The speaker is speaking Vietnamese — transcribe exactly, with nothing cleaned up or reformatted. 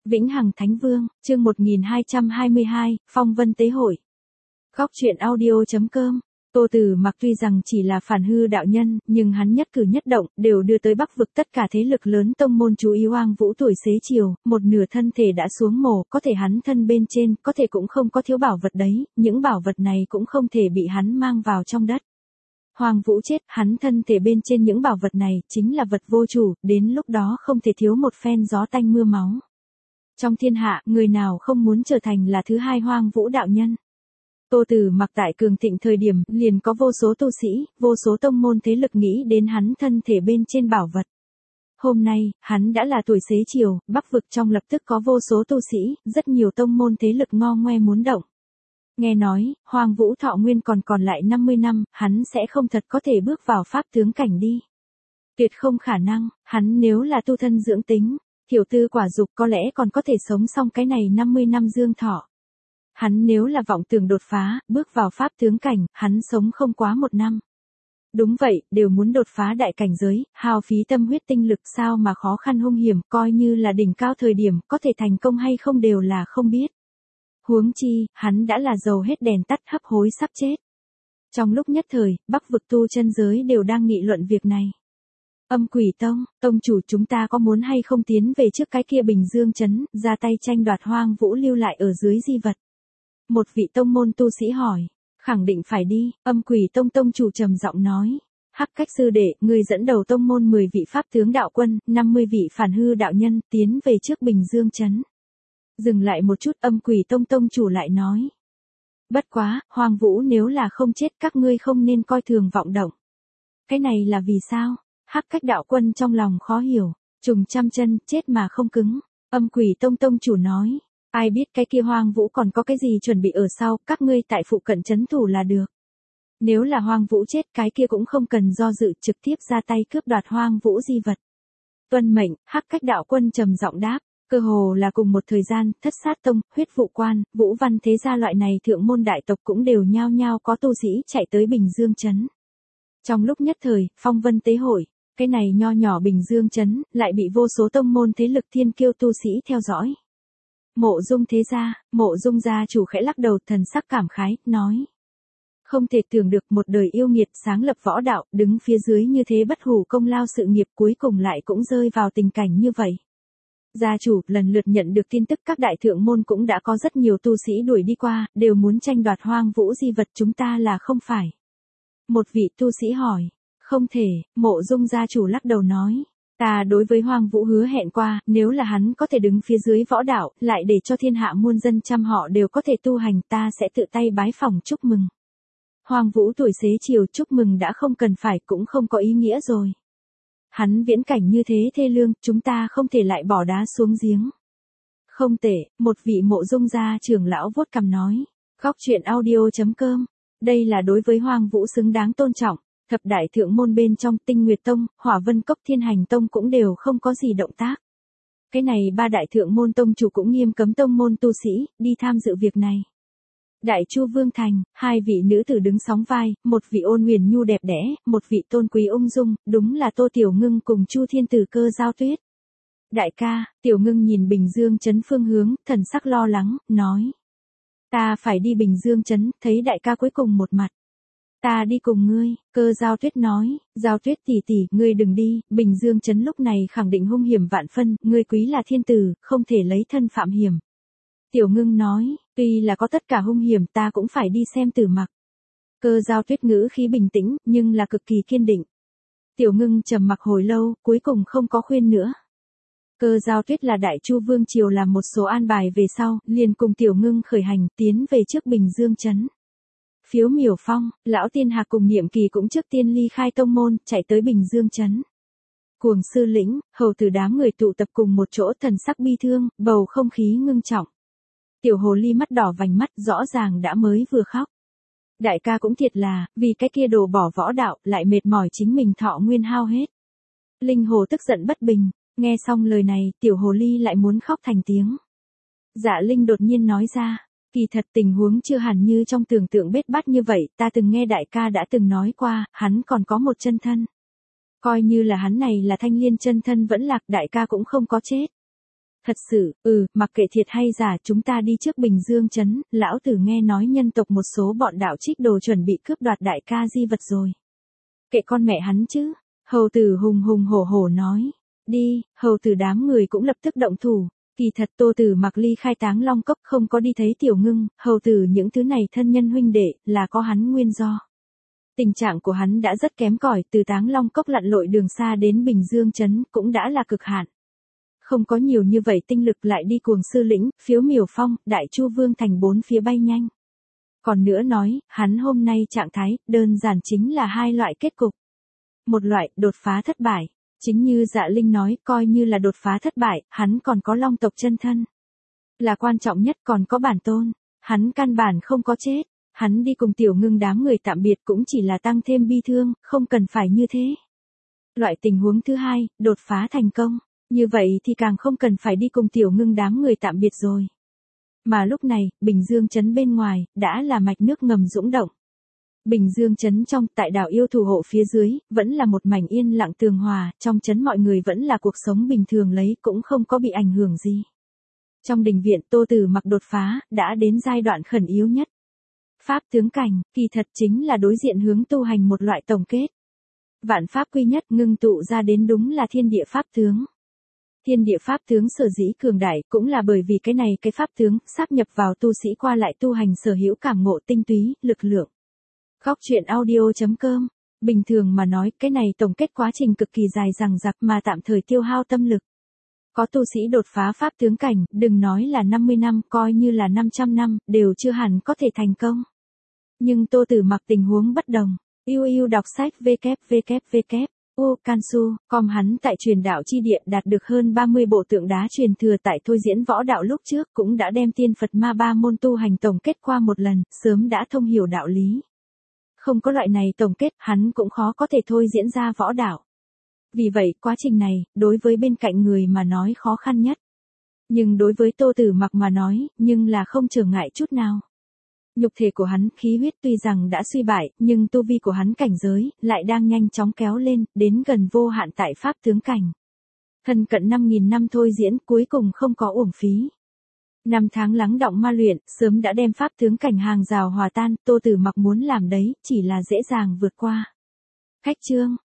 Vĩnh Hằng Thánh Vương, chương một nghìn hai trăm hai mươi hai, Phong Vân Tế Hội. Góc truyện audio.com. Tô Tử Mặc tuy rằng chỉ là phản hư đạo nhân, nhưng hắn nhất cử nhất động đều đưa tới Bắc vực tất cả thế lực lớn tông môn chú ý Hoang Vũ tuổi xế chiều, một nửa thân thể đã xuống mồ, có thể hắn thân bên trên, có thể cũng không có thiếu bảo vật đấy, những bảo vật này cũng không thể bị hắn mang vào trong đất. Hoang Vũ chết, hắn thân thể bên trên những bảo vật này chính là vật vô chủ, đến lúc đó không thể thiếu một phen gió tanh mưa máu. Trong thiên hạ, người nào không muốn trở thành là thứ hai Hoang Vũ đạo nhân. Tô Tử Mặc tại cường thịnh thời điểm, liền có vô số tu sĩ, vô số tông môn thế lực nghĩ đến hắn thân thể bên trên bảo vật. Hôm nay, hắn đã là tuổi xế chiều, Bắc vực trong lập tức có vô số tu sĩ, rất nhiều tông môn thế lực ngo ngoe muốn động. Nghe nói, Hoang Vũ thọ nguyên còn còn lại năm mươi năm, hắn sẽ không thật có thể bước vào pháp tướng cảnh đi. Tuyệt không khả năng, hắn nếu là tu thân dưỡng tính, thiểu tư quả dục có lẽ còn có thể sống xong cái này năm mươi năm dương thọ. Hắn nếu là vọng tưởng đột phá, bước vào pháp tướng cảnh, hắn sống không quá một năm. Đúng vậy, đều muốn đột phá đại cảnh giới, hao phí tâm huyết tinh lực sao mà khó khăn hung hiểm, coi như là đỉnh cao thời điểm, có thể thành công hay không đều là không biết. Huống chi, hắn đã là dầu hết đèn tắt hấp hối sắp chết. Trong lúc nhất thời, Bắc vực tu chân giới đều đang nghị luận việc này. Âm Quỷ Tông, tông chủ chúng ta có muốn hay không tiến về trước cái kia Bình Dương trấn, ra tay tranh đoạt Hoang Vũ lưu lại ở dưới di vật? Một vị tông môn tu sĩ hỏi, khẳng định phải đi, Âm Quỷ Tông tông chủ trầm giọng nói. Hắc Cách sư đệ, người dẫn đầu tông môn mười vị pháp tướng đạo quân, năm mươi vị phản hư đạo nhân, tiến về trước Bình Dương trấn. Dừng lại một chút, Âm Quỷ Tông tông chủ lại nói. Bất quá, Hoang Vũ nếu là không chết các ngươi không nên coi thường vọng động. Cái này là vì sao? Hắc Cách đạo quân trong lòng khó hiểu, trùng trăm chân, chết mà không cứng. Âm Quỷ Tông tông chủ nói, ai biết cái kia Hoang Vũ còn có cái gì chuẩn bị ở sau, các ngươi tại phụ cận trấn thủ là được. Nếu là Hoang Vũ chết cái kia cũng không cần do dự, trực tiếp ra tay cướp đoạt Hoang Vũ di vật. Tuân mệnh, Hắc Cách đạo quân trầm giọng đáp, cơ hồ là cùng một thời gian, Thất Sát Tông, Huyết Vụ Quan, Vũ Văn thế gia loại này thượng môn đại tộc cũng đều nhao nhao có tu sĩ chạy tới Bình Dương trấn. Trong lúc nhất thời, Phong Vân Tế Hội, cái này nho nhỏ Bình Dương trấn, lại bị vô số tông môn thế lực thiên kiêu tu sĩ theo dõi. Mộ Dung thế gia, Mộ Dung gia chủ khẽ lắc đầu thần sắc cảm khái, nói. Không thể tưởng được một đời yêu nghiệt sáng lập võ đạo, đứng phía dưới như thế bất hủ công lao sự nghiệp cuối cùng lại cũng rơi vào tình cảnh như vậy. Gia chủ, lần lượt nhận được tin tức các đại thượng môn cũng đã có rất nhiều tu sĩ đuổi đi qua, đều muốn tranh đoạt Hoang Vũ di vật chúng ta là không phải. Một vị tu sĩ hỏi. Không thể, Mộ Dung gia chủ lắc đầu nói. Ta đối với Hoang Vũ hứa hẹn qua, nếu là hắn có thể đứng phía dưới võ đạo, lại để cho thiên hạ muôn dân trăm họ đều có thể tu hành, ta sẽ tự tay bái phỏng chúc mừng. Hoang Vũ tuổi xế chiều chúc mừng đã không cần phải cũng không có ý nghĩa rồi. Hắn viễn cảnh như thế thê lương, chúng ta không thể lại bỏ đá xuống giếng. Không tệ, một vị Mộ Dung gia trưởng lão vuốt cằm nói. Góc truyện audio.com. Đây là đối với Hoang Vũ xứng đáng tôn trọng. Thập đại thượng môn bên trong Tinh Nguyệt Tông, Hỏa Vân Cốc Thiên Hành Tông cũng đều không có gì động tác. Cái này ba đại thượng môn tông chủ cũng nghiêm cấm tông môn tu sĩ, đi tham dự việc này. Đại Chu Vương Thành, hai vị nữ tử đứng sóng vai, một vị ôn huyền nhu đẹp đẽ, một vị tôn quý ung dung, đúng là Tô Tiểu Ngưng cùng Chu Thiên Tử Cơ Giao Tuyết. Đại ca, Tiểu Ngưng nhìn Bình Dương trấn phương hướng, thần sắc lo lắng, nói. Ta phải đi Bình Dương trấn, thấy đại ca cuối cùng một mặt. Ta đi cùng ngươi, Cơ Giao Tuyết nói, Giao Tuyết tỷ tỷ, ngươi đừng đi, Bình Dương trấn lúc này khẳng định hung hiểm vạn phân, ngươi quý là thiên tử, không thể lấy thân phạm hiểm. Tiểu Ngưng nói, tuy là có tất cả hung hiểm ta cũng phải đi xem Tử Mặc. Cơ Giao Tuyết ngữ khí bình tĩnh, nhưng là cực kỳ kiên định. Tiểu Ngưng trầm mặc hồi lâu, cuối cùng không có khuyên nữa. Cơ Giao Tuyết là Đại Chu Vương triều làm một số an bài về sau, liền cùng Tiểu Ngưng khởi hành, tiến về trước Bình Dương trấn. Phiếu Miểu Phong, lão tiên hạc cùng Niệm Kỳ cũng trước tiên ly khai tông môn, chạy tới Bình Dương trấn. Cuồng sư lĩnh, hầu tử đám người tụ tập cùng một chỗ thần sắc bi thương, bầu không khí ngưng trọng. Tiểu hồ ly mắt đỏ vành mắt rõ ràng đã mới vừa khóc. Đại ca cũng thiệt là, vì cái kia đồ bỏ võ đạo, lại mệt mỏi chính mình thọ nguyên hao hết. Linh hồ tức giận bất bình, nghe xong lời này, tiểu hồ ly lại muốn khóc thành tiếng. Dạ Linh đột nhiên nói ra. Kỳ thật tình huống chưa hẳn như trong tưởng tượng bết bát như vậy, ta từng nghe đại ca đã từng nói qua, hắn còn có một chân thân. Coi như là hắn này là Thanh Liên chân thân vẫn lạc, đại ca cũng không có chết. Thật sự, ừ, mặc kệ thiệt hay giả chúng ta đi trước Bình Dương Trấn, lão tử nghe nói nhân tộc một số bọn đạo trích đồ chuẩn bị cướp đoạt đại ca di vật rồi. Kệ con mẹ hắn chứ, hầu tử hùng hùng hổ hổ nói. Đi, hầu tử đám người cũng lập tức động thủ. Kỳ thật Tô Tử Mặc ly khai Táng Long Cốc không có đi thấy Tiểu Ngưng, hầu tử những thứ này thân nhân huynh đệ, là có hắn nguyên do. Tình trạng của hắn đã rất kém cỏi, từ Táng Long Cốc lặn lội đường xa đến Bình Dương Trấn cũng đã là cực hạn. Không có nhiều như vậy tinh lực lại đi cuồng sư lĩnh, phiếu miểu phong, đại chu vương thành bốn phía bay nhanh. Còn nữa nói, hắn hôm nay trạng thái, đơn giản chính là hai loại kết cục. Một loại, đột phá thất bại. Chính như Dạ Linh nói, coi như là đột phá thất bại, hắn còn có long tộc chân thân. Là quan trọng nhất còn có bản tôn. Hắn căn bản không có chết. Hắn đi cùng Tiểu Ngưng đám người tạm biệt cũng chỉ là tăng thêm bi thương, không cần phải như thế. Loại tình huống thứ hai, đột phá thành công. Như vậy thì càng không cần phải đi cùng Tiểu Ngưng đám người tạm biệt rồi. Mà lúc này, Bình Dương Trấn bên ngoài, đã là mạch nước ngầm dũng động. Bình Dương Trấn trong, tại đảo yêu thủ hộ phía dưới, vẫn là một mảnh yên lặng tường hòa, trong trấn mọi người vẫn là cuộc sống bình thường lấy, cũng không có bị ảnh hưởng gì. Trong đình viện Tô Tử Mặc đột phá, đã đến giai đoạn khẩn yếu nhất. Pháp tướng cảnh, kỳ thật chính là đối diện hướng tu hành một loại tổng kết. Vạn pháp quy nhất ngưng tụ ra đến đúng là thiên địa pháp tướng. Thiên địa pháp tướng sở dĩ cường đại cũng là bởi vì cái này cái pháp tướng sáp nhập vào tu sĩ qua lại tu hành sở hữu cảm ngộ tinh túy, lực lượng. Góc truyện audio chấm com. Bình thường mà nói cái này tổng kết quá trình cực kỳ dài dằng dặc mà tạm thời tiêu hao tâm lực. Có tu sĩ đột phá pháp tướng cảnh, đừng nói là năm mươi năm, coi như là năm trăm năm, đều chưa hẳn có thể thành công. Nhưng Tô Tử Mặc tình huống bất đồng. Yêu yêu đọc sách www. U Cansu, com hắn tại truyền đạo chi địa đạt được hơn ba mươi bộ tượng đá truyền thừa tại thôi diễn võ đạo lúc trước cũng đã đem tiên Phật ma ba môn tu hành tổng kết qua một lần, sớm đã thông hiểu đạo lý. Không có loại này tổng kết, hắn cũng khó có thể thôi diễn ra võ đạo. Vì vậy, quá trình này, đối với bên cạnh người mà nói khó khăn nhất. Nhưng đối với Tô Tử Mặc mà nói, nhưng là không trở ngại chút nào. Nhục thể của hắn, khí huyết tuy rằng đã suy bại, nhưng tu vi của hắn cảnh giới, lại đang nhanh chóng kéo lên, đến gần vô hạn tại pháp tướng cảnh. Thân cận năm nghìn năm thôi diễn, cuối cùng không có uổng phí. Năm tháng lắng đọng ma luyện, sớm đã đem pháp tướng cảnh hàng rào hòa tan, Tô Tử Mặc muốn làm đấy, chỉ là dễ dàng vượt qua. Khách chương,